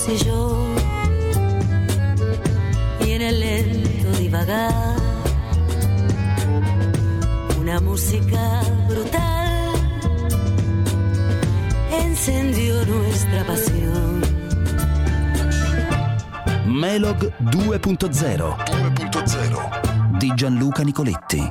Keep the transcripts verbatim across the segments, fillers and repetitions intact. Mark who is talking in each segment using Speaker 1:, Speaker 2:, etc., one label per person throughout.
Speaker 1: fossi yo y en el lento divagar una música brutal encendió nuestra pasión.
Speaker 2: Melog due punto zero di Gianluca Nicoletti.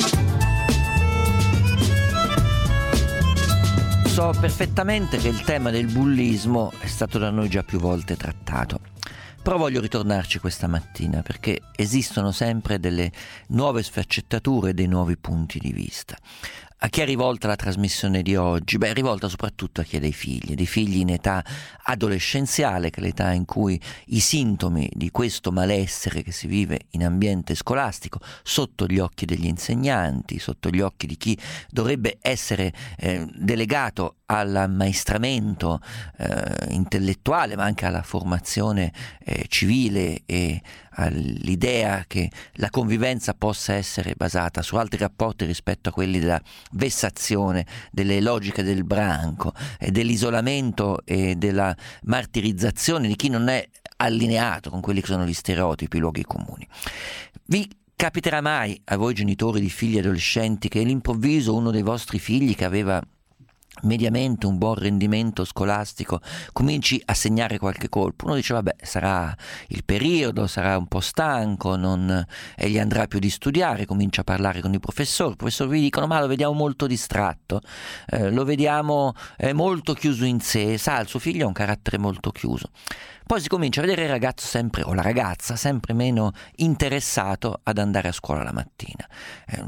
Speaker 3: So perfettamente che il tema del bullismo è stato da noi già più volte trattato, però voglio ritornarci questa mattina perché esistono sempre delle nuove sfaccettature e dei nuovi punti di vista. A chi è rivolta la trasmissione di oggi? Beh, è rivolta soprattutto a chi ha dei figli, dei figli in età adolescenziale, che è l'età in cui i sintomi di questo malessere che si vive in ambiente scolastico, sotto gli occhi degli insegnanti, sotto gli occhi di chi dovrebbe essere eh, delegato all'ammaestramento eh, intellettuale, ma anche alla formazione eh, civile e all'idea che la convivenza possa essere basata su altri rapporti rispetto a quelli della vessazione, delle logiche del branco, e dell'isolamento e della martirizzazione di chi non è allineato con quelli che sono gli stereotipi, i luoghi comuni. Vi capiterà mai a voi genitori di figli adolescenti che all'improvviso uno dei vostri figli, che aveva mediamente un buon rendimento scolastico, cominci a segnare qualche colpo? Uno dice vabbè, sarà il periodo, sarà un po' stanco, non e gli andrà più di studiare, comincia a parlare con i professori, i professori vi dicono ma lo vediamo molto distratto, eh, lo vediamo eh, molto chiuso in sé, sa, il suo figlio ha un carattere molto chiuso. Poi si comincia a vedere il ragazzo sempre, o la ragazza, sempre meno interessato ad andare a scuola la mattina. Eh,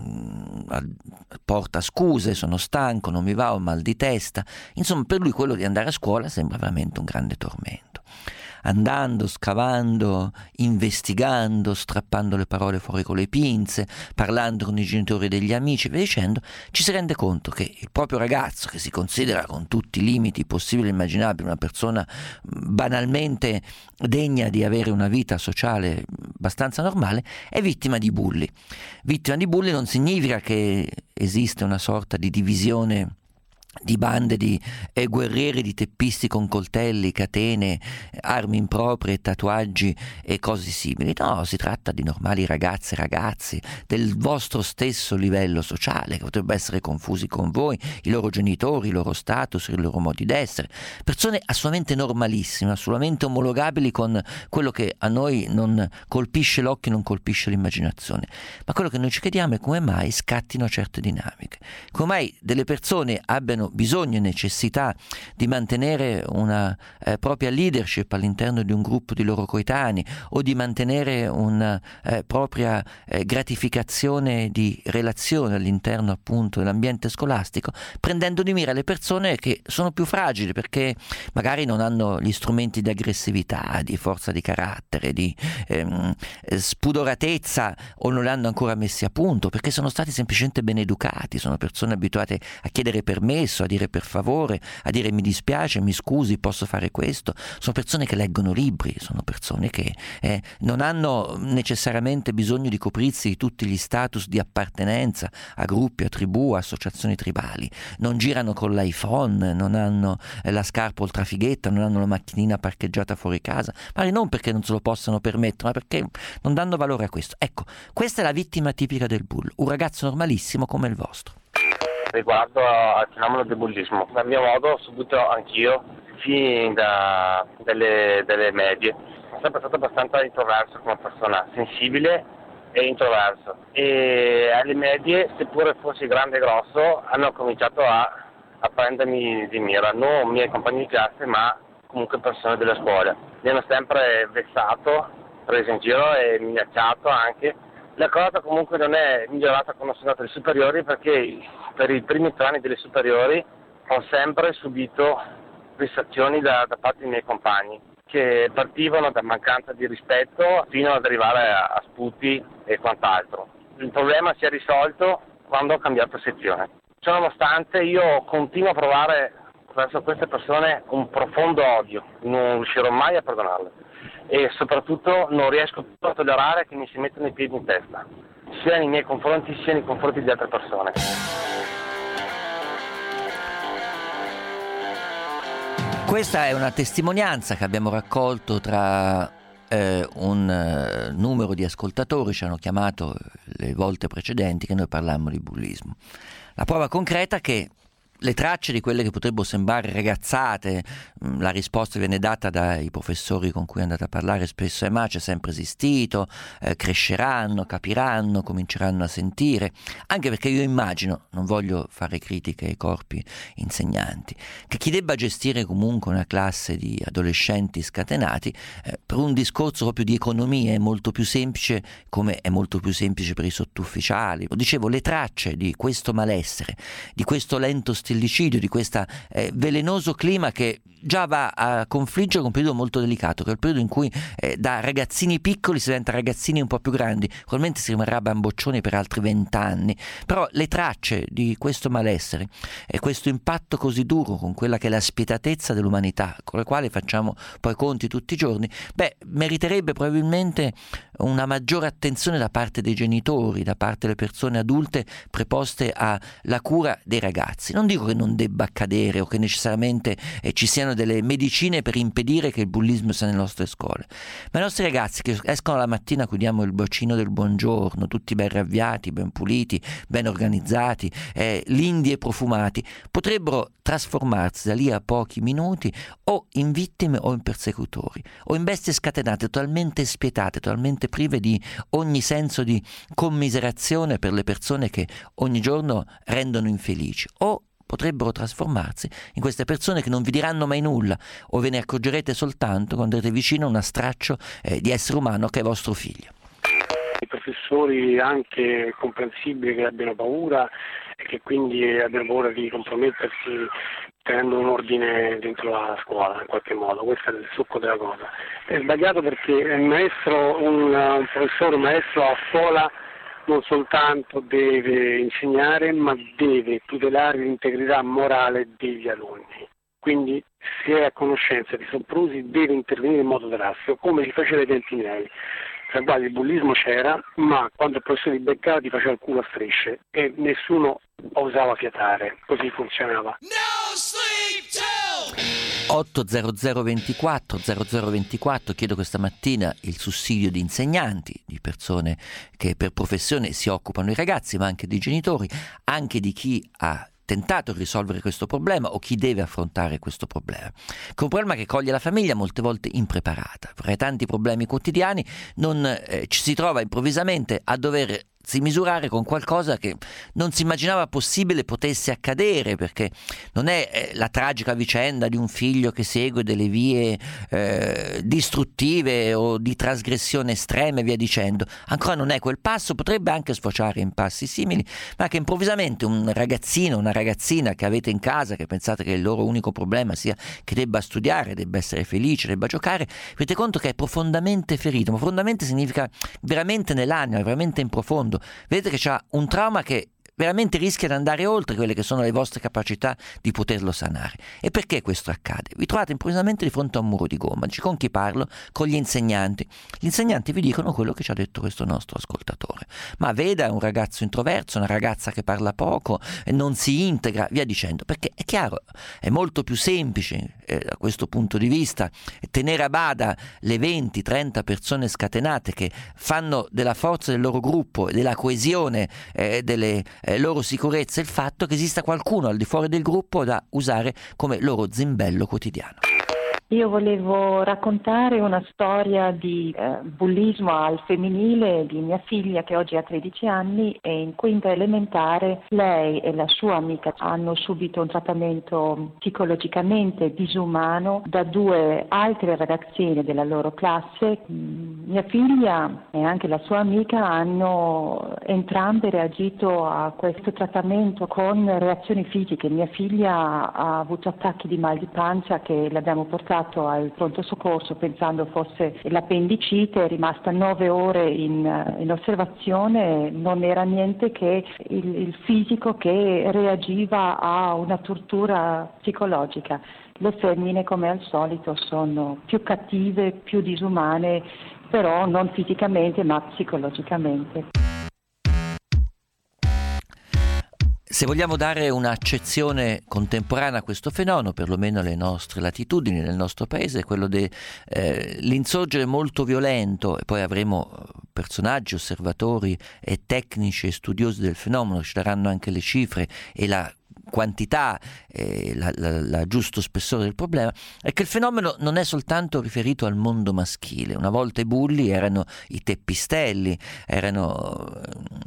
Speaker 3: porta scuse, sono stanco, non mi va, ho mal di testa. Insomma, per lui quello di andare a scuola sembra veramente un grande tormento. Andando, scavando, investigando, strappando le parole fuori con le pinze, parlando con i genitori degli amici e via dicendo, ci si rende conto che il proprio ragazzo, che si considera con tutti i limiti possibili e immaginabili una persona banalmente degna di avere una vita sociale abbastanza normale, è vittima di bulli. Vittima di bulli non significa che esiste una sorta di divisione di bande di eh, guerrieri, di teppisti con coltelli, catene, armi improprie, tatuaggi e cose simili. No, si tratta di normali ragazze e ragazzi del vostro stesso livello sociale, che potrebbero essere confusi con voi, i loro genitori, i loro status, i loro modi d'essere, persone assolutamente normalissime, assolutamente omologabili con quello che a noi non colpisce l'occhio, non colpisce l'immaginazione. Ma quello che noi ci chiediamo è come mai scattino certe dinamiche, come mai delle persone abbiano bisogno e necessità di mantenere una eh, propria leadership all'interno di un gruppo di loro coetanei o di mantenere una eh, propria eh, gratificazione di relazione all'interno appunto dell'ambiente scolastico, prendendo di mira le persone che sono più fragili perché magari non hanno gli strumenti di aggressività, di forza di carattere, di ehm, spudoratezza, o non li hanno ancora messi a punto perché sono stati semplicemente ben educati, sono persone abituate a chiedere permesso, a dire per favore, a dire mi dispiace, mi scusi, posso fare questo. Sono persone che leggono libri, sono persone che eh, non hanno necessariamente bisogno di coprirsi di tutti gli status di appartenenza a gruppi, a tribù, a associazioni tribali, non girano con l'iPhone, non hanno eh, la scarpa ultrafighetta, non hanno la macchinina parcheggiata fuori casa, magari non perché non se lo possano permettere, ma perché non danno valore a questo. Ecco, questa è la vittima tipica del bullo, un ragazzo normalissimo come il vostro.
Speaker 4: Riguardo al fenomeno del bullismo, a mio modo ho subito anch'io fin da delle, delle medie. Sono sempre stato abbastanza introverso come persona, sensibile e introverso, e alle medie, seppure fossi grande e grosso, hanno cominciato a, a prendermi di mira, non i miei compagni di classe ma comunque persone della scuola. Mi hanno sempre vessato, preso in giro e minacciato anche. La cosa comunque non è migliorata quando sono andato alle superiori, perché per i primi tre anni delle superiori ho sempre subito vessazioni da, da parte dei miei compagni, che partivano da mancanza di rispetto fino ad arrivare a, a sputi e quant'altro. Il problema si è risolto quando ho cambiato sezione. Ciononostante io continuo a provare verso queste persone un profondo odio, non riuscirò mai a perdonarle. E soprattutto non riesco più a tollerare che mi si mettano i piedi in testa, sia nei miei confronti sia nei confronti di altre persone.
Speaker 3: Questa è una testimonianza che abbiamo raccolto tra eh, un eh, numero di ascoltatori, ci hanno chiamato le volte precedenti che noi parlammo di bullismo. La prova concreta è che le tracce di quelle che potrebbero sembrare ragazzate, la risposta viene data dai professori con cui andate a parlare spesso, e ma c'è sempre esistito, eh, cresceranno, capiranno, cominceranno a sentire, anche perché io immagino, non voglio fare critiche ai corpi insegnanti, che chi debba gestire comunque una classe di adolescenti scatenati, eh, per un discorso proprio di economia è molto più semplice, come è molto più semplice per i sottufficiali. Lo dicevo, le tracce di questo malessere, di questo lento stillicidio, di questo eh, velenoso clima che già va a confliggere con un periodo molto delicato, che è il periodo in cui eh, da ragazzini piccoli si diventa ragazzini un po' più grandi, probabilmente si rimarrà bamboccioni per altri vent'anni, però le tracce di questo malessere e questo impatto così duro con quella che è la spietatezza dell'umanità, con la quale facciamo poi conti tutti i giorni, beh, meriterebbe probabilmente una maggiore attenzione da parte dei genitori, da parte delle persone adulte preposte alla cura dei ragazzi. Non dico che non debba accadere o che necessariamente eh, ci siano delle medicine per impedire che il bullismo sia nelle nostre scuole, ma i nostri ragazzi che escono la mattina, cui diamo il bacino del buongiorno, tutti ben ravviati, ben puliti, ben organizzati, eh, lindi e profumati, potrebbero trasformarsi da lì a pochi minuti o in vittime o in persecutori o in bestie scatenate, totalmente spietate, totalmente prive di ogni senso di commiserazione per le persone che ogni giorno rendono infelici, o potrebbero trasformarsi in queste persone che non vi diranno mai nulla o ve ne accorgerete soltanto quando avete vicino una straccio eh, di essere umano che è vostro figlio.
Speaker 5: I professori anche comprensibili che abbiano paura e che quindi abbiano paura di compromettersi tenendo un ordine dentro la scuola in qualche modo, questo è il succo della cosa. È sbagliato perché il maestro, un, un professore, un maestro a scuola non soltanto deve insegnare, ma deve tutelare l'integrità morale degli alunni. Quindi, se è a conoscenza di soprusi, deve intervenire in modo drastico, come si faceva ai tempi miei. Cioè, guarda, il bullismo c'era, ma quando il professore ti beccava ti faceva il culo a strisce e nessuno osava fiatare. Così funzionava.
Speaker 6: No sleep till
Speaker 3: otto zero zero ventiquattro zero zero ventiquattro, chiedo questa mattina il sussidio di insegnanti, di persone che per professione si occupano di ragazzi, ma anche di genitori, anche di chi ha tentato di risolvere questo problema o chi deve affrontare questo problema, che è un problema che coglie la famiglia molte volte impreparata. Fra i tanti problemi quotidiani non eh, ci si trova improvvisamente a dover si misurare con qualcosa che non si immaginava possibile potesse accadere, perché non è eh, la tragica vicenda di un figlio che segue delle vie eh, distruttive o di trasgressione estrema e via dicendo, ancora non è quel passo, potrebbe anche sfociare in passi simili, ma che improvvisamente un ragazzino, una ragazzina che avete in casa, che pensate che il loro unico problema sia che debba studiare, debba essere felice, debba giocare, vi rendete conto che è profondamente ferito, ma profondamente significa veramente nell'anima, veramente in profondo. Vedete che c'ha un trauma che veramente rischia di andare oltre quelle che sono le vostre capacità di poterlo sanare. E perché questo accade? Vi trovate improvvisamente di fronte a un muro di gomma. Dici, con chi parlo? Con gli insegnanti. Gli insegnanti vi dicono quello che ci ha detto questo nostro ascoltatore. Ma veda, è un ragazzo introverso, una ragazza che parla poco, non si integra, via dicendo. Perché è chiaro, è molto più semplice eh, da questo punto di vista tenere a bada le venti trenta persone scatenate che fanno della forza del loro gruppo e della coesione eh, delle eh, loro sicurezze il fatto che esista qualcuno al di fuori del gruppo da usare come loro zimbello quotidiano.
Speaker 7: Io volevo raccontare una storia di eh, bullismo al femminile di mia figlia che oggi ha tredici anni e in quinta elementare lei e la sua amica hanno subito un trattamento psicologicamente disumano da due altre ragazzine della loro classe. Mia figlia e anche la sua amica hanno entrambe reagito a questo trattamento con reazioni fisiche. Mia figlia ha avuto attacchi di mal di pancia che l'abbiamo portato al pronto soccorso pensando fosse l'appendicite, è rimasta nove ore in, in osservazione, non era niente che il, il fisico che reagiva a una tortura psicologica. Le femmine, come al solito, sono più cattive, più disumane, però non fisicamente ma psicologicamente.
Speaker 3: Se vogliamo dare un'accezione contemporanea a questo fenomeno, perlomeno alle nostre latitudini, nel nostro paese, è quello dell'insorgere eh, molto violento, e poi avremo personaggi, osservatori e tecnici e studiosi del fenomeno, ci daranno anche le cifre e la quantità e la, la, la giusto spessore del problema, è che il fenomeno non è soltanto riferito al mondo maschile. Una volta i bulli erano i teppistelli, erano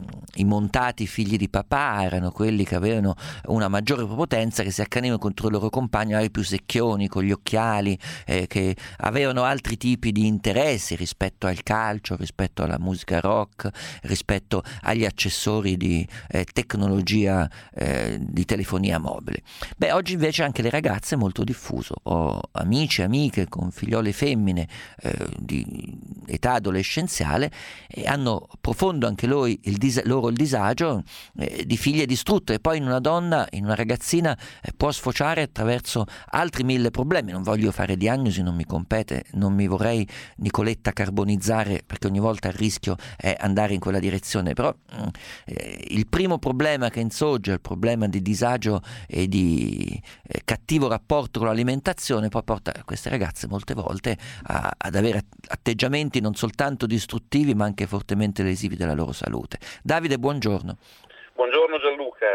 Speaker 3: i montati figli di papà, erano quelli che avevano una maggiore prepotenza, che si accanivano contro i loro compagni, magari più secchioni, con gli occhiali, eh, che avevano altri tipi di interessi rispetto al calcio, rispetto alla musica rock, rispetto agli accessori di eh, tecnologia eh, di telefonia mobile. Beh, oggi invece anche le ragazze è molto diffuso. Ho amici e amiche con figliole femmine eh, di età adolescenziale, e hanno profondo anche loro il, dis- loro il disagio eh, di figlie distrutte, e poi in una donna, in una ragazzina eh, può sfociare attraverso altri mille problemi. Non voglio fare diagnosi, non mi compete, non mi vorrei Nicoletta carbonizzare, perché ogni volta il rischio è andare in quella direzione, però eh, il primo problema che insorge è il problema di disagio e di eh, cattivo rapporto con l'alimentazione, poi porta queste ragazze molte volte a, ad avere atteggiamenti non soltanto distruttivi ma anche fortemente lesivi della loro salute. Davide, buongiorno.
Speaker 8: Buongiorno Gianluca,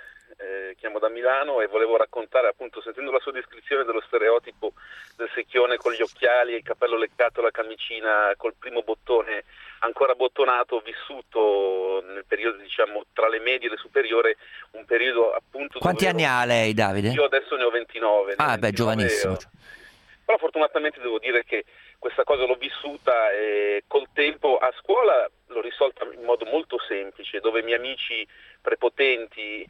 Speaker 8: eh, chiamo da Milano e volevo raccontare, appunto, sentendo la sua descrizione dello stereotipo del secchione con gli occhiali, il cappello leccato, la camicina col primo bottone ancora bottonato, vissuto nel periodo, diciamo, tra le medie e le superiori, un periodo appunto...
Speaker 3: Quanti anni ha lei, Davide?
Speaker 8: Io adesso ne ho ventinove.
Speaker 3: Ah, beh, giovanissimo.
Speaker 8: Però fortunatamente devo dire che questa cosa l'ho vissuta e col tempo a scuola l'ho risolta in modo molto semplice, dove i miei amici prepotenti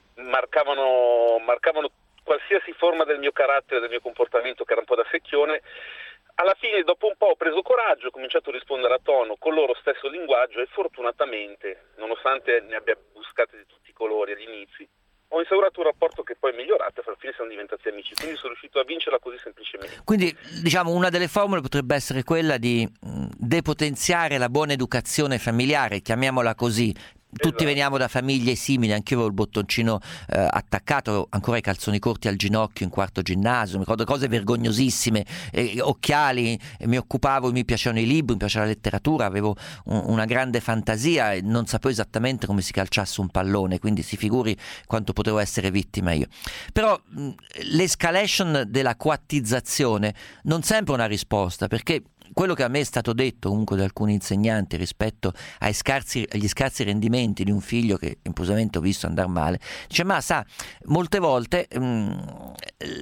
Speaker 8: marcavano, marcavano qualsiasi forma del mio carattere, del mio comportamento, che era un po' da secchione. Alla fine, dopo un po', ho preso coraggio, ho cominciato a rispondere a tono con il loro stesso linguaggio, e fortunatamente, nonostante ne abbia buscate di tutti i colori agli inizi, ho instaurato un rapporto che poi è migliorato, e alla fine siamo diventati amici, quindi sono riuscito a vincerla così semplicemente.
Speaker 3: Quindi, diciamo, una delle formule potrebbe essere quella di depotenziare la buona educazione familiare, chiamiamola così. Tutti esatto. Veniamo da famiglie simili, anche io avevo il bottoncino eh, attaccato, ancora i calzoni corti al ginocchio in quarto ginnasio, mi ricordo cose vergognosissime, eh, occhiali, eh, mi occupavo, mi piacevano i libri, mi piaceva la letteratura, avevo un, una grande fantasia e non sapevo esattamente come si calciasse un pallone, quindi si figuri quanto potevo essere vittima io. Però mh, l'escalation della coattizzazione non sempre è una risposta, perché quello che a me è stato detto comunque da alcuni insegnanti rispetto ai scarsi, agli scarsi rendimenti di un figlio che improvvisamente ho visto andare male, dice: ma sa, molte volte mh,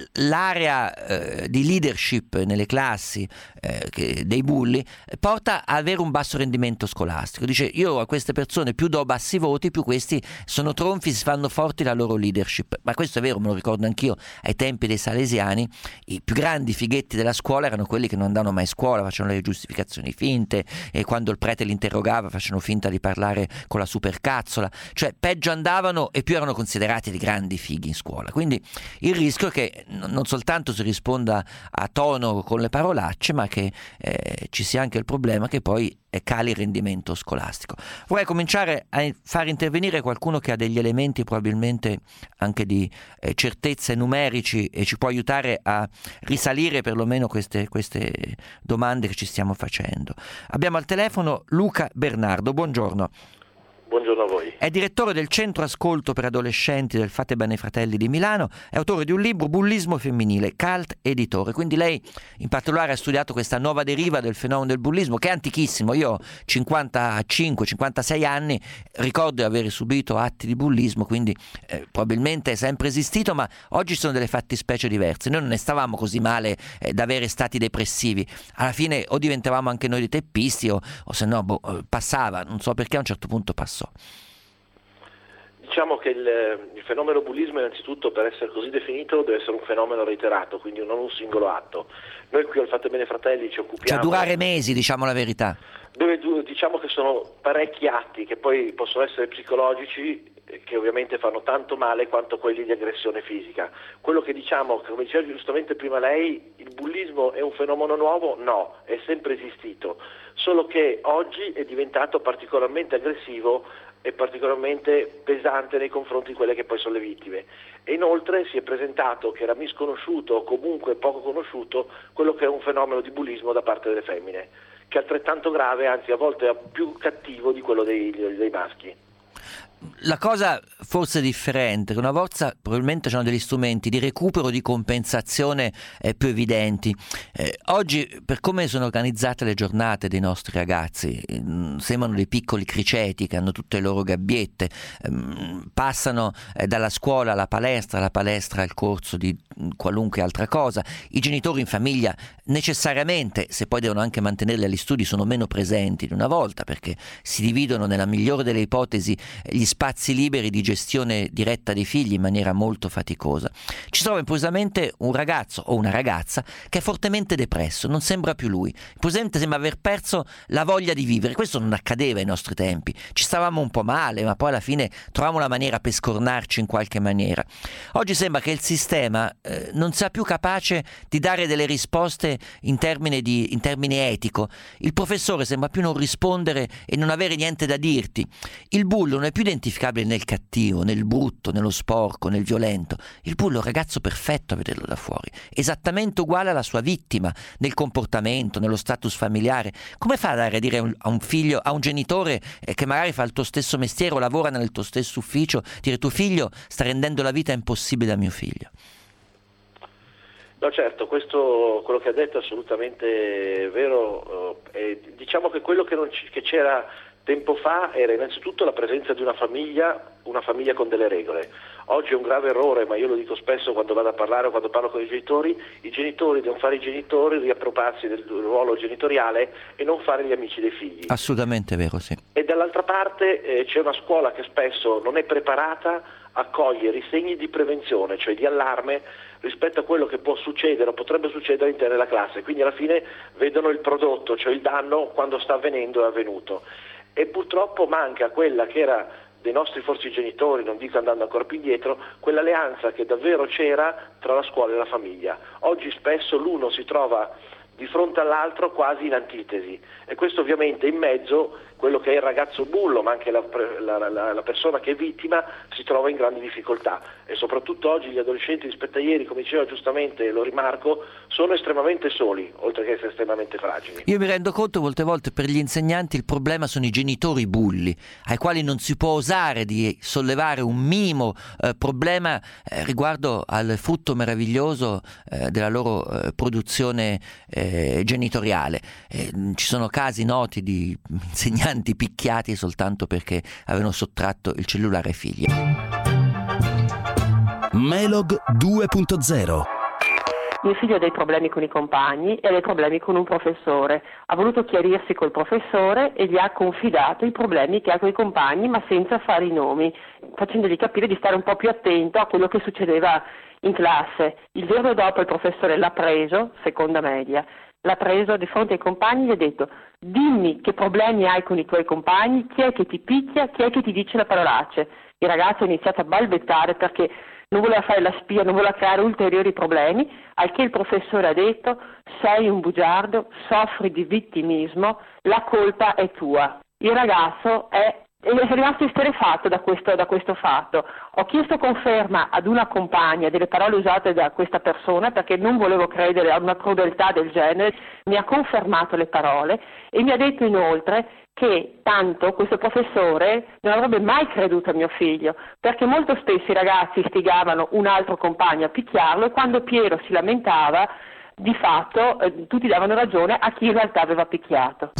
Speaker 3: l'area eh, di leadership nelle classi eh, che, dei bulli porta a avere un basso rendimento scolastico. Dice: io a queste persone più do bassi voti, più questi sono tronfi, si fanno forti la loro leadership. Ma questo è vero, me lo ricordo anch'io ai tempi dei salesiani. I più grandi fighetti della scuola erano quelli che non andavano mai a scuola, facevano le giustificazioni finte, e quando il prete li interrogava facevano finta di parlare con la supercazzola, cioè peggio andavano e più erano considerati dei grandi fighi in scuola. Quindi il rischio è che non soltanto si risponda a tono con le parolacce, ma che eh, ci sia anche il problema che poi cali il rendimento scolastico. Vorrei cominciare a far intervenire qualcuno che ha degli elementi probabilmente anche di eh, certezze numerici e ci può aiutare a risalire perlomeno queste, queste domande che ci stiamo facendo. Abbiamo al telefono Luca Bernardo, buongiorno.
Speaker 9: Buongiorno a voi.
Speaker 3: È direttore del Centro Ascolto per Adolescenti del Fate Bene Fratelli di Milano, è autore di un libro, Bullismo femminile, Cult editore. Quindi lei in particolare ha studiato questa nuova deriva del fenomeno del bullismo, che è antichissimo. Io ho cinquantacinque cinquantasei anni, ricordo di aver subito atti di bullismo, quindi eh, probabilmente è sempre esistito, ma oggi ci sono delle fattispecie diverse. Noi non ne stavamo così male eh, da avere stati depressivi. Alla fine o diventavamo anche noi dei teppisti o, o se no boh, passava, non so perché a un certo punto passò.
Speaker 9: Diciamo che il, il fenomeno bullismo, innanzitutto, per essere così definito, deve essere un fenomeno reiterato, quindi non un singolo atto. Noi qui al Fate Bene Fratelli ci occupiamo...
Speaker 3: Cioè durare mesi, diciamo la verità.
Speaker 9: Dove diciamo che sono parecchi atti che poi possono essere psicologici, che ovviamente fanno tanto male quanto quelli di aggressione fisica. Quello che diciamo, come diceva giustamente prima lei, il bullismo è un fenomeno nuovo? No, è sempre esistito, solo che oggi è diventato particolarmente aggressivo e particolarmente pesante nei confronti di quelle che poi sono le vittime. E inoltre si è presentato che era misconosciuto o comunque poco conosciuto quello che è un fenomeno di bullismo da parte delle femmine, che è altrettanto grave, anzi a volte è più cattivo di quello dei, dei maschi.
Speaker 3: La cosa forse differente, che una volta probabilmente c'erano degli strumenti di recupero, di compensazione eh, più evidenti. Eh, oggi, per come sono organizzate le giornate dei nostri ragazzi, eh, sembrano dei piccoli criceti che hanno tutte le loro gabbiette, eh, passano eh, dalla scuola alla palestra, alla palestra al corso di qualunque altra cosa. I genitori in famiglia necessariamente, se poi devono anche mantenerli agli studi, sono meno presenti di una volta, perché si dividono nella migliore delle ipotesi gli spazi liberi di gestione diretta dei figli in maniera molto faticosa. Ci trova improvvisamente un ragazzo o una ragazza che è fortemente depresso, non sembra più lui, improvvisamente sembra aver perso la voglia di vivere. Questo non accadeva ai nostri tempi, ci stavamo un po' male, ma poi alla fine trovavamo la maniera per scornarci in qualche maniera. Oggi sembra che il sistema eh, non sia più capace di dare delle risposte in termini, di, in termini etico. Il professore sembra più non rispondere e non avere niente da dirti. Il bullo non è più identificabile nel cattivo, nel brutto, nello sporco, nel violento. Il bullo è un ragazzo perfetto a vederlo da fuori, esattamente uguale alla sua vittima, nel comportamento, nello status familiare. Come fa a dare a dire a un figlio, a un genitore eh, che magari fa il tuo stesso mestiere o lavora nel tuo stesso ufficio, dire tuo figlio sta rendendo la vita impossibile a mio figlio?
Speaker 9: No, certo, questo quello che ha detto è assolutamente vero. Eh, diciamo che quello che, non c- che c'era tempo fa era innanzitutto la presenza di una famiglia, una famiglia con delle regole. Oggi è un grave errore, ma io lo dico spesso quando vado a parlare o quando parlo con i genitori, i genitori devono fare i genitori, riappropriarsi del ruolo genitoriale e non fare gli amici dei figli.
Speaker 3: Assolutamente vero, sì.
Speaker 9: E dall'altra parte eh, c'è una scuola che spesso non è preparata a cogliere i segni di prevenzione, cioè di allarme rispetto a quello che può succedere o potrebbe succedere all'interno della classe. Quindi alla fine vedono il prodotto, cioè il danno quando sta avvenendo, è avvenuto. E purtroppo manca quella che era dei nostri forse genitori, non dico andando ancora più indietro, quell'alleanza che davvero c'era tra la scuola e la famiglia. Oggi spesso l'uno si trova di fronte all'altro quasi in antitesi, e questo ovviamente in mezzo quello che è il ragazzo bullo, ma anche la, la, la, la persona che è vittima, si trova in grandi difficoltà, e soprattutto oggi gli adolescenti rispetto a ieri, come diceva giustamente, lo rimarco, sono estremamente soli, oltre che essere estremamente fragili.
Speaker 3: Io mi rendo conto molte volte per gli insegnanti il problema sono i genitori bulli, ai quali non si può osare di sollevare un minimo eh, problema eh, riguardo al frutto meraviglioso eh, della loro eh, produzione eh, genitoriale. Eh, ci sono casi noti di insegnanti picchiati soltanto perché avevano sottratto il cellulare ai figli.
Speaker 2: Melog due punto zero.
Speaker 10: Mio figlio ha dei problemi con i compagni e ha dei problemi con un professore. Ha voluto chiarirsi col professore e gli ha confidato i problemi che ha con i compagni, ma senza fare i nomi, facendogli capire di stare un po' più attento a quello che succedeva in classe. Il giorno dopo il professore l'ha preso, seconda media, l'ha preso di fronte ai compagni e gli ha detto: dimmi che problemi hai con i tuoi compagni, chi è che ti picchia, chi è che ti dice le parolacce. Il ragazzo ha iniziato a balbettare perché non voleva fare la spia, non voleva creare ulteriori problemi, al che il professore ha detto: sei un bugiardo, soffri di vittimismo, la colpa è tua. Il ragazzo è E è rimasto esterrefatto da questo, da questo fatto. Ho chiesto conferma ad una compagna delle parole usate da questa persona perché non volevo credere a una crudeltà del genere. Mi ha confermato le parole e mi ha detto inoltre che tanto questo professore non avrebbe mai creduto a mio figlio, perché molto spesso i ragazzi istigavano un altro compagno a picchiarlo e quando Piero si lamentava di fatto eh, tutti davano ragione a chi in realtà aveva picchiato.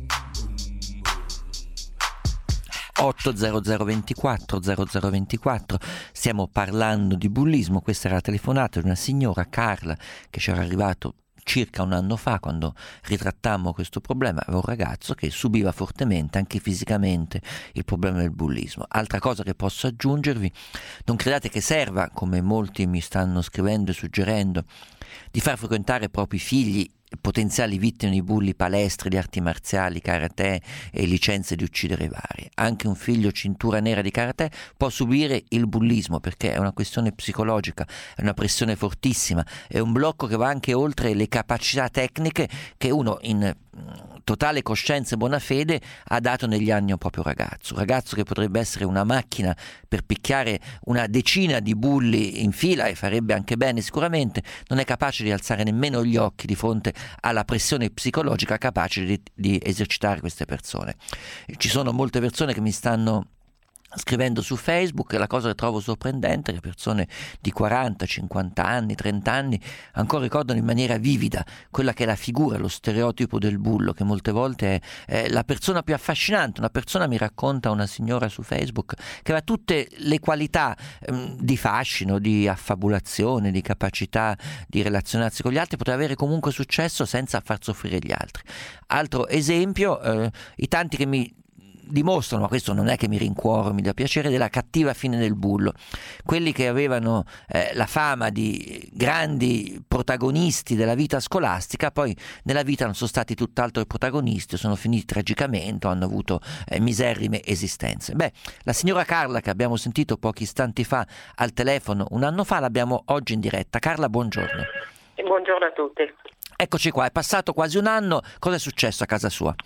Speaker 3: otto zero zero ventiquattro zero zero ventiquattro, stiamo parlando di bullismo. Questa era la telefonata di una signora, Carla, che ci era arrivato circa un anno fa quando ritrattammo questo problema. Aveva un ragazzo che subiva fortemente, anche fisicamente, il problema del bullismo. Altra cosa che posso aggiungervi: non credate che serva, come molti mi stanno scrivendo e suggerendo, di far frequentare ai propri figli potenziali vittime di bulli palestre di arti marziali, karate e licenze di uccidere vari. Anche un figlio cintura nera di karate può subire il bullismo, perché è una questione psicologica, è una pressione fortissima, è un blocco che va anche oltre le capacità tecniche che uno in totale coscienza e buona fede ha dato negli anni un proprio ragazzo, un ragazzo che potrebbe essere una macchina per picchiare una decina di bulli in fila e farebbe anche bene sicuramente, non è capace di alzare nemmeno gli occhi di fronte alla pressione psicologica capace di, di esercitare queste persone. Ci sono molte persone che mi stanno scrivendo su Facebook, e la cosa che trovo sorprendente è che persone di quaranta, cinquanta anni, trenta anni ancora ricordano in maniera vivida quella che è la figura, lo stereotipo del bullo, che molte volte è, è la persona più affascinante. Una persona, mi racconta una signora su Facebook, che aveva tutte le qualità ehm, di fascino, di affabulazione, di capacità di relazionarsi con gli altri, poteva avere comunque successo senza far soffrire gli altri. Altro esempio, eh, i tanti che mi dimostrano, ma questo non è che mi rincuoro, mi dà piacere, della cattiva fine del bullo, quelli che avevano eh, la fama di grandi protagonisti della vita scolastica, poi nella vita non sono stati tutt'altro protagonisti, sono finiti tragicamente o hanno avuto eh, miserrime esistenze. Beh, la signora Carla, che abbiamo sentito pochi istanti fa al telefono un anno fa, l'abbiamo oggi in diretta. Carla, buongiorno.
Speaker 10: Buongiorno a tutti.
Speaker 3: Eccoci qua, è passato quasi un anno, cosa è successo a casa sua?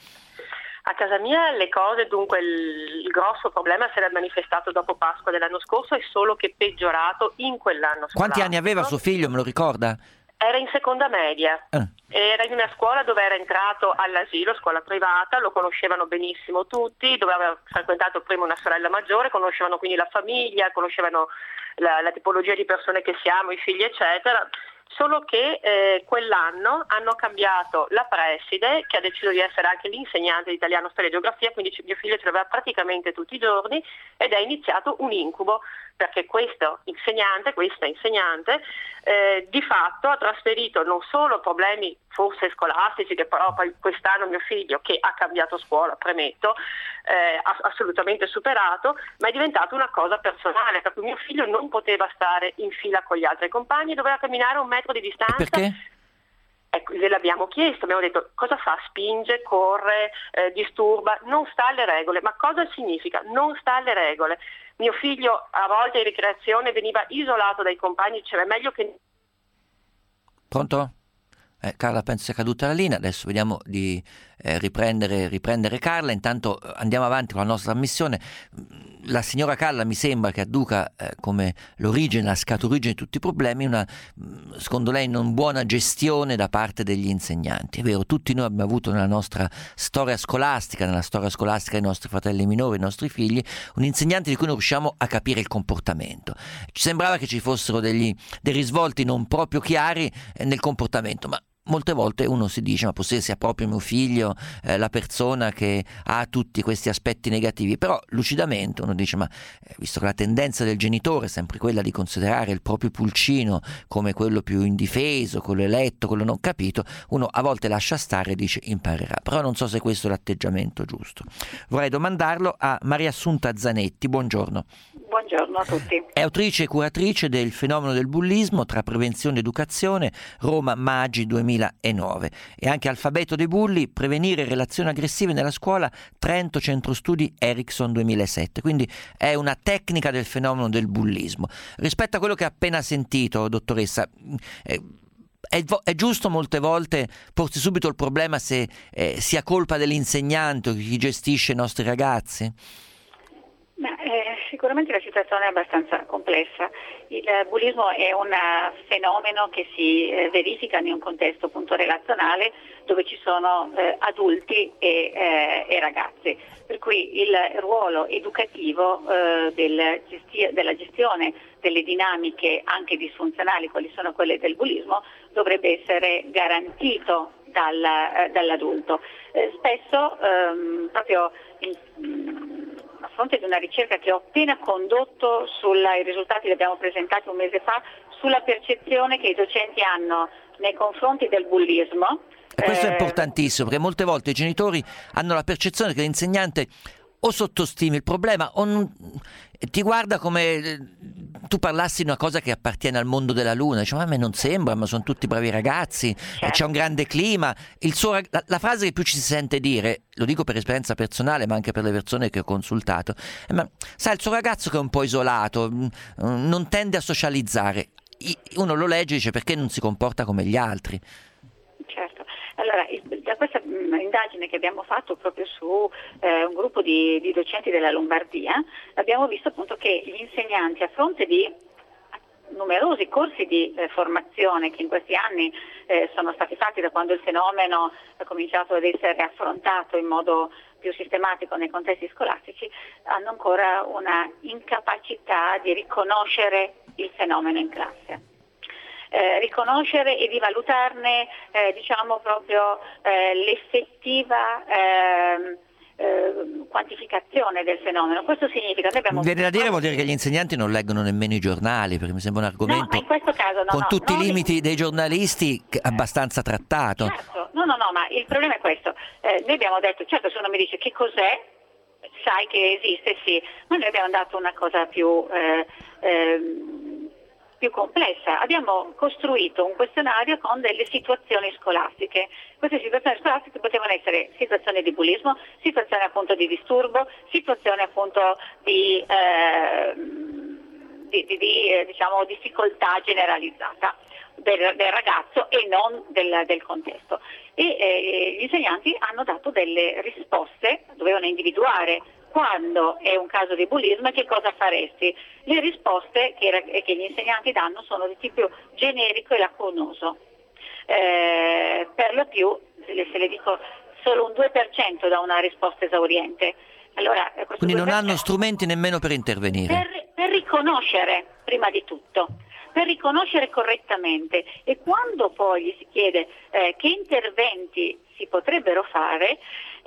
Speaker 10: A casa mia le cose, dunque il, il grosso problema si era manifestato dopo Pasqua dell'anno scorso e solo che peggiorato in quell'anno scolastico.
Speaker 3: Quanti anni aveva suo figlio, me lo ricorda?
Speaker 10: Era in seconda media,
Speaker 3: eh.
Speaker 10: era in una scuola dove era entrato all'asilo, scuola privata, lo conoscevano benissimo tutti, dove aveva frequentato prima una sorella maggiore, conoscevano quindi la famiglia, conoscevano la, la tipologia di persone che siamo, i figli eccetera. Solo che eh, quell'anno hanno cambiato la preside, che ha deciso di essere anche l'insegnante di italiano, storia e geografia, quindi mio figlio ce l'aveva praticamente tutti i giorni, ed è iniziato un incubo, perché questo insegnante, questa insegnante, eh, di fatto ha trasferito non solo problemi forse scolastici, che però poi quest'anno mio figlio, che ha cambiato scuola, premetto, eh, ha assolutamente superato, ma è diventato una cosa personale, per cui mio figlio non poteva stare in fila con gli altri compagni, doveva camminare un metro di distanza.
Speaker 3: E perché?
Speaker 10: Ecco, gliel'abbiamo chiesto, abbiamo detto cosa fa, spinge, corre, eh, disturba, non sta alle regole. Ma cosa significa? Non sta alle regole. Mio figlio a volte in ricreazione veniva isolato dai compagni, diceva meglio che...
Speaker 3: Pronto? Eh, Carla penso sia caduta la linea, adesso vediamo di eh, riprendere, riprendere Carla, intanto andiamo avanti con la nostra missione. La signora Carla mi sembra che adduca eh, come l'origine, la scaturigine di tutti i problemi, una, secondo lei, non buona gestione da parte degli insegnanti. È vero, tutti noi abbiamo avuto nella nostra storia scolastica, nella storia scolastica dei nostri fratelli minori, dei nostri figli, un insegnante di cui non riusciamo a capire il comportamento. Ci sembrava che ci fossero degli, dei risvolti non proprio chiari eh, nel comportamento, ma molte volte uno si dice, ma possibile sia proprio mio figlio eh, la persona che ha tutti questi aspetti negativi? Però lucidamente uno dice, ma eh, visto che la tendenza del genitore è sempre quella di considerare il proprio pulcino come quello più indifeso, quello eletto, quello non capito, uno a volte lascia stare e dice imparerà. Però non so se questo è l'atteggiamento giusto. Vorrei domandarlo a Maria Assunta Zanetti. Buongiorno.
Speaker 11: Buongiorno a tutti.
Speaker 3: È autrice e curatrice del fenomeno del bullismo tra prevenzione ed educazione, Roma Maggi duemilanove, e anche Alfabeto dei bulli, prevenire relazioni aggressive nella scuola, Trento Centro Studi Ericsson duemilasette. Quindi è una tecnica del fenomeno del bullismo. Rispetto a quello che ha appena sentito, dottoressa, eh, È, è giusto molte volte porsi subito il problema se eh, sia colpa dell'insegnante o chi gestisce i nostri ragazzi?
Speaker 11: Ma, eh, sicuramente la situazione è abbastanza complessa. Il bullismo è un fenomeno che si eh, verifica in un contesto appunto relazionale dove ci sono eh, adulti e, eh, e ragazzi, per cui il ruolo educativo eh, del gesti- della gestione delle dinamiche anche disfunzionali, quali sono quelle del bullismo, dovrebbe essere garantito dal, eh, dall'adulto. Eh, spesso ehm, proprio in, a fronte di una ricerca che ho appena condotto, sui risultati li abbiamo presentati un mese fa, sulla percezione che i docenti hanno nei confronti del bullismo.
Speaker 3: E questo eh... è importantissimo, perché molte volte i genitori hanno la percezione che l'insegnante o sottostimi il problema o non, ti guarda come tu parlassi di una cosa che appartiene al mondo della luna. Dice, ma a me non sembra, ma sono tutti bravi ragazzi, certo. C'è un grande clima. Il suo, la, la frase che più ci si sente dire, lo dico per esperienza personale ma anche per le persone che ho consultato, è, ma sai, il suo ragazzo che è un po' isolato, non tende a socializzare. Uno lo legge e dice, perché non si comporta come gli altri?
Speaker 11: Certo. Allora, da questa mh, indagine che abbiamo fatto proprio su eh, un gruppo di, di docenti della Lombardia, abbiamo visto appunto che gli insegnanti, a fronte di numerosi corsi di eh, formazione che in questi anni eh, sono stati fatti da quando il fenomeno ha cominciato ad essere affrontato in modo più sistematico nei contesti scolastici, hanno ancora una incapacità di riconoscere il fenomeno in classe. Eh, riconoscere e di valutarne eh, diciamo proprio eh, l'effettiva eh, eh, quantificazione del fenomeno. Questo significa che abbiamo...
Speaker 3: Viene da dire, vuol dire che gli insegnanti non leggono nemmeno i giornali, perché mi sembra un argomento,
Speaker 11: no, in questo caso, no,
Speaker 3: con
Speaker 11: no,
Speaker 3: tutti
Speaker 11: no,
Speaker 3: i limiti dei giornalisti, abbastanza trattato.
Speaker 11: Certo, no, no, no, ma il problema è questo. Eh, noi abbiamo detto, certo, se uno mi dice che cos'è, sai che esiste, sì, ma noi abbiamo dato una cosa più... Eh, eh, più complessa. Abbiamo costruito un questionario con delle situazioni scolastiche. Queste situazioni scolastiche potevano essere situazioni di bullismo, situazioni appunto di disturbo, situazioni appunto di, eh, di, di, di eh, diciamo, difficoltà generalizzata del, del ragazzo e non del, del contesto. E eh, gli insegnanti hanno dato delle risposte, dovevano individuare quando è un caso di bullismo e che cosa faresti. Le risposte che, che gli insegnanti danno sono di tipo generico e lacunoso. Eh, per lo più, se le, se le dico, solo un due per cento dà una risposta esauriente. Allora,
Speaker 3: quindi non hanno strumenti nemmeno per intervenire.
Speaker 11: Per, per riconoscere, prima di tutto, per riconoscere correttamente, e quando poi gli si chiede eh, che interventi si potrebbero fare,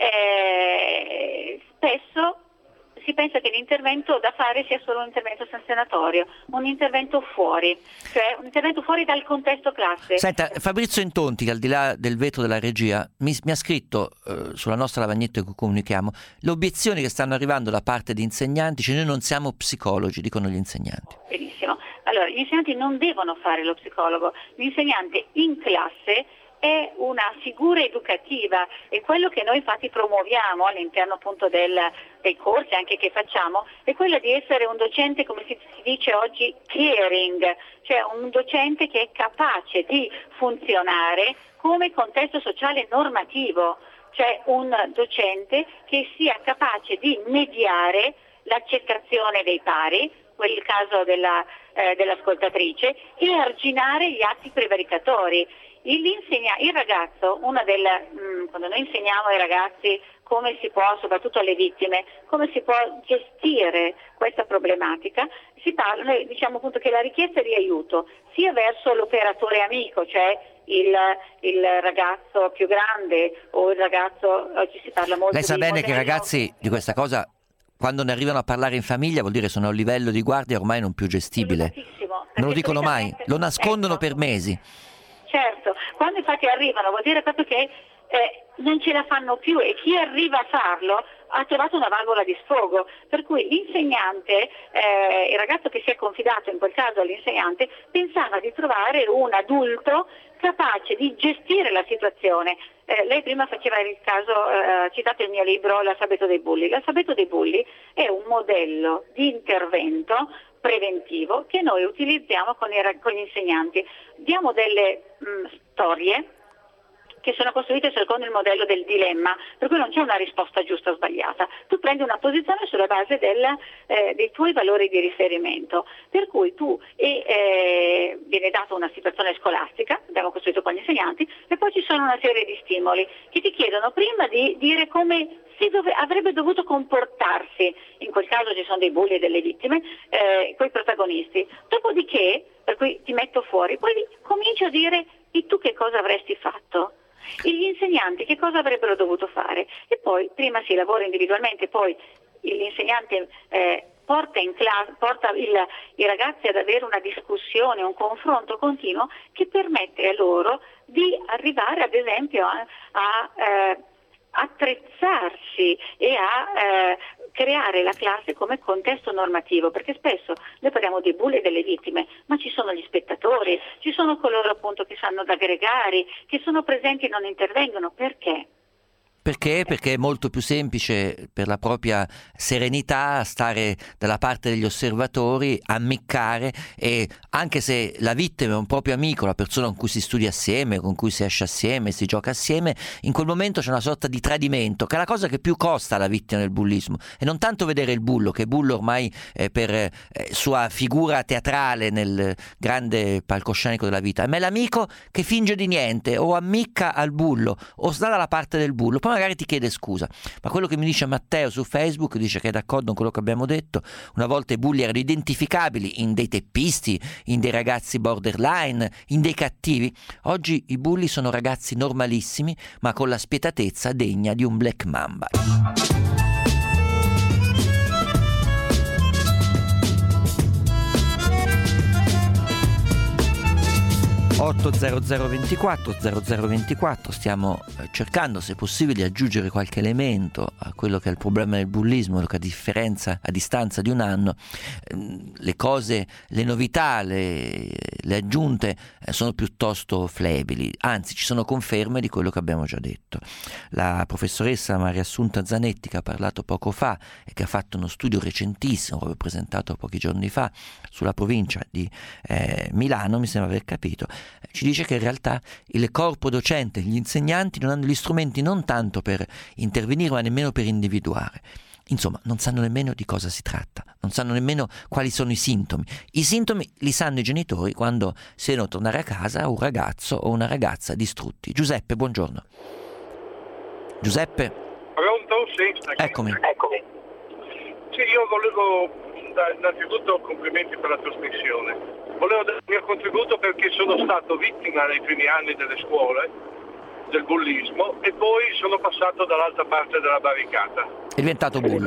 Speaker 11: eh, spesso si pensa che l'intervento da fare sia solo un intervento sanzionatorio, un intervento fuori, cioè un intervento fuori dal contesto classe.
Speaker 3: Senta, Fabrizio Intonti, che al di là del vetro della regia, mi, mi ha scritto eh, sulla nostra lavagnetta in cui comunichiamo le obiezioni che stanno arrivando da parte di insegnanti, cioè noi non siamo psicologi, dicono gli insegnanti.
Speaker 11: Benissimo, allora gli insegnanti non devono fare lo psicologo, l'insegnante in classe è una figura educativa, e quello che noi infatti promuoviamo all'interno appunto del, dei corsi anche che facciamo è quello di essere un docente, come si, si dice oggi, caring, cioè un docente che è capace di funzionare come contesto sociale normativo, cioè un docente che sia capace di mediare l'accettazione dei pari, quel caso della, eh, dell'ascoltatrice, e arginare gli atti prevaricatori. Il, il ragazzo, una del, mh, quando noi insegniamo ai ragazzi come si può, soprattutto alle vittime, come si può gestire questa problematica, si parla, noi diciamo appunto che la richiesta di aiuto sia verso l'operatore amico, cioè il, il ragazzo più grande o il ragazzo, oggi si parla molto
Speaker 3: Lei sa
Speaker 11: di
Speaker 3: bene
Speaker 11: modello.
Speaker 3: che i ragazzi di questa cosa, quando ne arrivano a parlare in famiglia, vuol dire sono a un livello di guardia ormai non più gestibile. Non lo dicono mai, lo nascondono per mesi.
Speaker 11: Certo, quando infatti arrivano vuol dire proprio che eh, non ce la fanno più, e chi arriva a farlo ha trovato una valvola di sfogo, per cui l'insegnante, eh, il ragazzo che si è confidato in quel caso all'insegnante, pensava di trovare un adulto capace di gestire la situazione. Eh, lei prima faceva il caso, ha eh, citato il mio libro L'alfabeto dei bulli. L'alfabeto dei bulli è un modello di intervento preventivo che noi utilizziamo con, i, con gli insegnanti. Diamo delle mh, storie che sono costruite secondo il modello del dilemma, per cui non c'è una risposta giusta o sbagliata. Tu prendi una posizione sulla base del, eh, dei tuoi valori di riferimento, per cui tu e, eh, viene data una situazione scolastica, abbiamo costruito con gli insegnanti, e poi ci sono una serie di stimoli che ti chiedono prima di dire come si dove, avrebbe dovuto comportarsi, in quel caso ci sono dei bulli e delle vittime, eh, quei protagonisti. Dopodiché, per cui ti metto fuori, poi comincio a dire e tu che cosa avresti fatto? E gli insegnanti che cosa avrebbero dovuto fare? E poi prima si lavora individualmente, poi l'insegnante eh, porta, in classe, porta il, i ragazzi ad avere una discussione, un confronto continuo che permette a loro di arrivare ad esempio a, a eh, attrezzarsi e a eh, creare la classe come contesto normativo, perché spesso noi parliamo dei bulli e delle vittime, ma ci sono gli spettatori, ci sono coloro appunto che sanno da gregari, che sono presenti e non intervengono. Perché?
Speaker 3: Perché? Perché è molto più semplice per la propria serenità stare dalla parte degli osservatori, ammiccare, e anche se la vittima è un proprio amico, la persona con cui si studia assieme, con cui si esce assieme, si gioca assieme, in quel momento c'è una sorta di tradimento, che è la cosa che più costa alla vittima del bullismo, e non tanto vedere il bullo, che bullo ormai eh, per eh, sua figura teatrale nel grande palcoscenico della vita, ma è l'amico che finge di niente o ammicca al bullo o sta dalla parte del bullo, poi magari ti chiede scusa. Ma quello che mi dice Matteo su Facebook, dice che è d'accordo con quello che abbiamo detto, una volta i bulli erano identificabili in dei teppisti, in dei ragazzi borderline, in dei cattivi. Oggi i bulli sono ragazzi normalissimi, ma con la spietatezza degna di un Black Mamba. otto zero zero ventiquattro zero zero ventiquattro, stiamo cercando se possibile di aggiungere qualche elemento a quello che è il problema del bullismo, che a differenza a distanza di un anno le cose, le novità, le, le aggiunte sono piuttosto flebili, anzi ci sono conferme di quello che abbiamo già detto. La professoressa Maria Assunta Zanetti, che ha parlato poco fa e che ha fatto uno studio recentissimo, proprio presentato pochi giorni fa, sulla provincia di eh, Milano, mi sembra aver capito, ci dice che in realtà il corpo docente e gli insegnanti non hanno gli strumenti non tanto per intervenire, ma nemmeno per individuare. Insomma, non sanno nemmeno di cosa si tratta, non sanno nemmeno quali sono i sintomi. I sintomi li sanno i genitori quando si vedono tornare a casa un ragazzo o una ragazza distrutti. Giuseppe, buongiorno. Giuseppe?
Speaker 12: Pronto? Sì.
Speaker 3: Eccomi.
Speaker 12: Eccomi. Sì, io volevo innanzitutto complimenti per la trasmissione. Volevo dare il mio contributo perché sono stato vittima nei primi anni delle scuole del bullismo e poi sono passato dall'altra parte della barricata.
Speaker 3: È diventato bullo.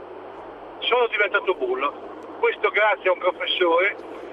Speaker 12: Sono diventato bullo. Questo grazie a un professore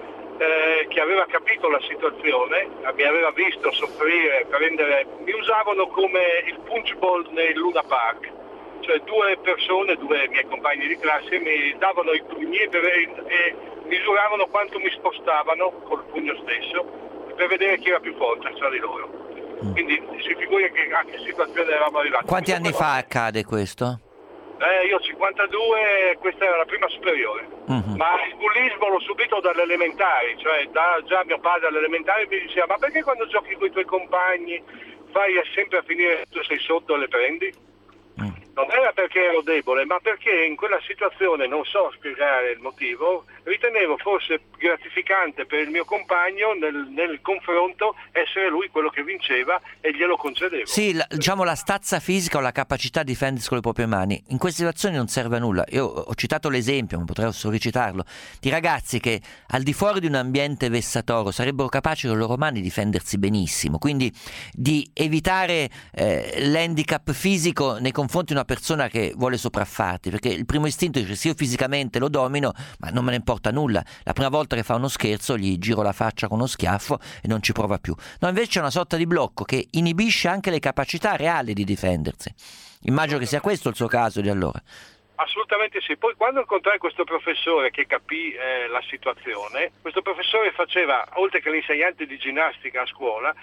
Speaker 12: eh, che aveva capito la situazione, mi aveva visto soffrire, prendere, mi usavano come il punch ball nel Luna Park. Cioè due persone, due miei compagni di classe mi davano i pugni e misuravano quanto mi spostavano col pugno stesso per vedere chi era più forte tra di loro. Quindi si figuri che a che situazione eravamo arrivati.
Speaker 3: Quanti anni fa accade questo?
Speaker 12: Eh, io ho cinquantadue, questa era la prima superiore. Uh-huh. Ma il bullismo l'ho subito dalle elementari, cioè da, già mio padre alle elementari mi diceva: ma perché quando giochi con i tuoi compagni fai sempre a finire tu sei sotto e le prendi? Non era perché ero debole, ma perché in quella situazione, non so spiegare il motivo, ritenevo fosse gratificante per il mio compagno nel, nel confronto essere lui quello che vinceva e glielo concedevo.
Speaker 3: Sì, la, diciamo la stazza fisica o la capacità di difendersi con le proprie mani. In queste situazioni non serve a nulla. Io ho citato l'esempio, ma potrei solo ricitarlo, di ragazzi che al di fuori di un ambiente vessatorio sarebbero capaci con le loro mani di difendersi benissimo, quindi di evitare eh, l'handicap fisico nei confronti di una persona che vuole sopraffarti, perché il primo istinto è che se io fisicamente lo domino, ma non me ne importa nulla, la prima volta che fa uno scherzo gli giro la faccia con uno schiaffo e non ci prova più. No, invece c'è una sorta di blocco che inibisce anche le capacità reali di difendersi. Immagino che sia questo il suo caso di allora.
Speaker 12: Assolutamente sì. Poi quando incontrai questo professore che capì eh, la situazione, questo professore faceva, oltre che l'insegnante di ginnastica a scuola,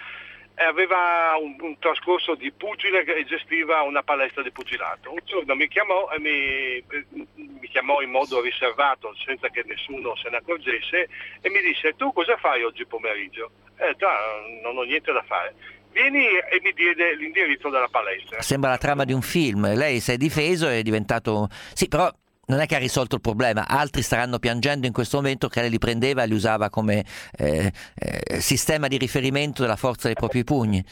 Speaker 12: aveva un, un trascorso di pugile e gestiva una palestra di pugilato. Un giorno mi chiamò e mi, mi chiamò in modo riservato, senza che nessuno se ne accorgesse, e mi disse: tu cosa fai oggi pomeriggio? Eh, già, non ho niente da fare. Vieni, e mi diede l'indirizzo della palestra.
Speaker 3: Sembra la trama di un film. Lei si è difeso e è diventato... Sì, però non è che ha risolto il problema. Altri staranno piangendo in questo momento che lei li prendeva e li usava come eh, eh, sistema di riferimento della forza dei propri pugni.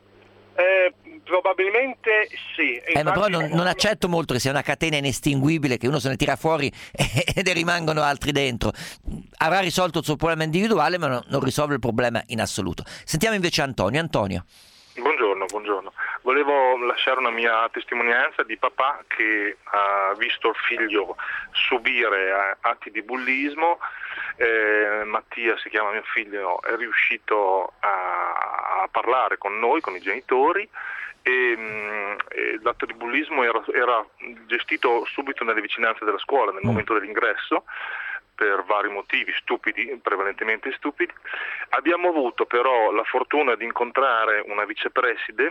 Speaker 12: Eh, probabilmente sì.
Speaker 3: Eh, Infatti, ma però non, non accetto molto che sia una catena inestinguibile, che uno se ne tira fuori e ne rimangono altri dentro. Avrà risolto il suo problema individuale, ma non, non risolve il problema in assoluto. Sentiamo invece Antonio. Antonio.
Speaker 13: Buongiorno, buongiorno. Volevo lasciare una mia testimonianza di papà che ha visto il figlio subire atti di bullismo. Eh, Mattia si chiama mio figlio, è riuscito a, a parlare con noi, con i genitori, e, e l'atto di bullismo era, era gestito subito nelle vicinanze della scuola, nel momento dell'ingresso, per vari motivi stupidi, prevalentemente stupidi. Abbiamo avuto però la fortuna di incontrare una vicepreside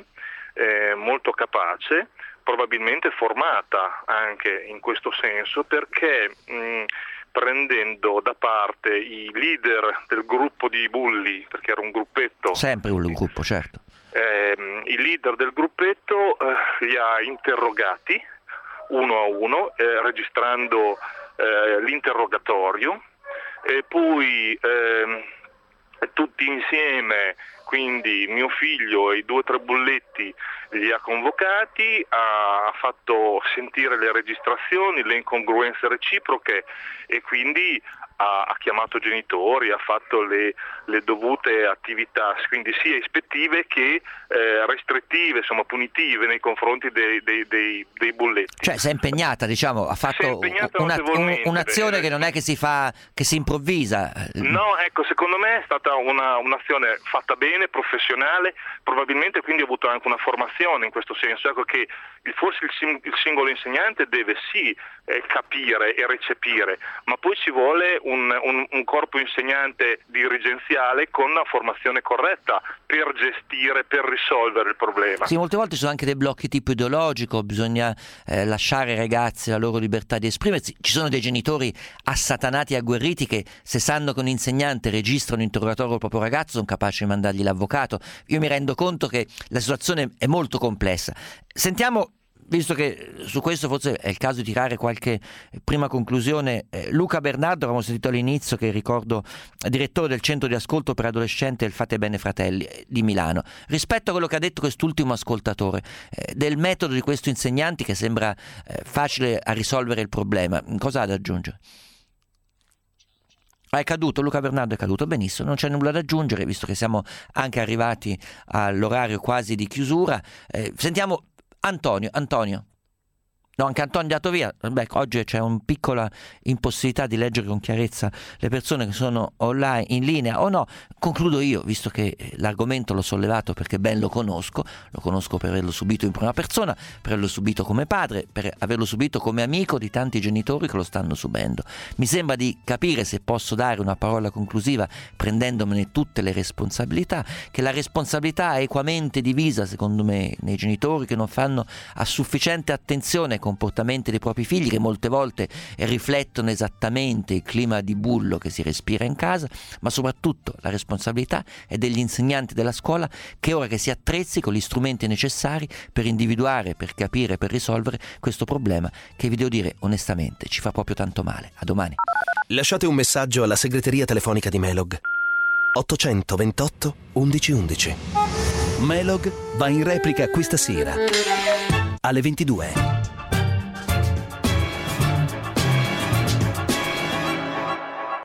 Speaker 13: eh, molto capace, probabilmente formata anche in questo senso, perché mh, prendendo da parte i leader del gruppo di bulli, perché era un gruppetto.
Speaker 3: Sempre un gruppo, certo.
Speaker 13: Eh, i leader del gruppetto eh, li ha interrogati uno a uno, eh, registrando eh, l'interrogatorio, e poi eh, tutti insieme, quindi mio figlio e i due o tre bulletti, li ha convocati, ha fatto sentire le registrazioni, le incongruenze reciproche, e quindi ha, ha chiamato genitori, ha fatto le, le dovute attività, quindi sia ispettive che eh, restrittive, insomma punitive nei confronti dei, dei, dei, dei bulletti.
Speaker 3: Cioè si è impegnata, diciamo, ha fatto una, un, un'azione che non è che si fa, che si improvvisa.
Speaker 13: No, ecco, secondo me è stata una, un'azione fatta bene, professionale, probabilmente quindi ha avuto anche una formazione in questo senso. Ecco che il, forse il, sim, il singolo insegnante deve sì eh, capire e recepire, ma poi ci vuole un, un, un corpo insegnante dirigenziale con una formazione corretta per gestire, per risolvere il problema.
Speaker 3: Sì, molte volte ci sono anche dei blocchi tipo ideologico, bisogna eh, lasciare ai ragazzi la loro libertà di esprimersi. Ci sono dei genitori assatanati e agguerriti che, se sanno che un insegnante registra un interrogatorio al proprio ragazzo, sono capaci di mandargli l'avvocato. Io mi rendo conto che la situazione è molto complessa. Sentiamo, visto che su questo forse è il caso di tirare qualche prima conclusione, eh, Luca Bernardo, avevamo sentito all'inizio, che ricordo direttore del centro di ascolto per adolescenti del Fate Bene Fratelli eh, di Milano. Rispetto a quello che ha detto quest'ultimo ascoltatore, eh, del metodo di questo insegnante che sembra eh, facile a risolvere il problema, cosa ha da aggiungere? Ah, è caduto, Luca Bernardo è caduto, benissimo, non c'è nulla da aggiungere, visto che siamo anche arrivati all'orario quasi di chiusura. Eh, sentiamo Antonio, Antonio. No, anche Antonio è andato via. Beh, oggi c'è una piccola impossibilità di leggere con chiarezza le persone che sono online, in linea o no. Concludo io, visto che l'argomento l'ho sollevato perché ben lo conosco, lo conosco per averlo subito in prima persona, per averlo subito come padre, per averlo subito come amico di tanti genitori che lo stanno subendo. Mi sembra di capire, se posso dare una parola conclusiva prendendomene tutte le responsabilità, che la responsabilità è equamente divisa, secondo me, nei genitori che non fanno a sufficiente attenzione ai comportamenti dei propri figli, che molte volte riflettono esattamente il clima di bullo che si respira in casa, ma soprattutto la responsabilità è degli insegnanti della scuola, che ora che si attrezzi con gli strumenti necessari per individuare, per capire, per risolvere questo problema che, vi devo dire onestamente, ci fa proprio tanto male. A domani.
Speaker 2: Lasciate un messaggio alla segreteria telefonica di Melog ottocentoventotto undici undici. Melog va in replica questa sera alle ventidue.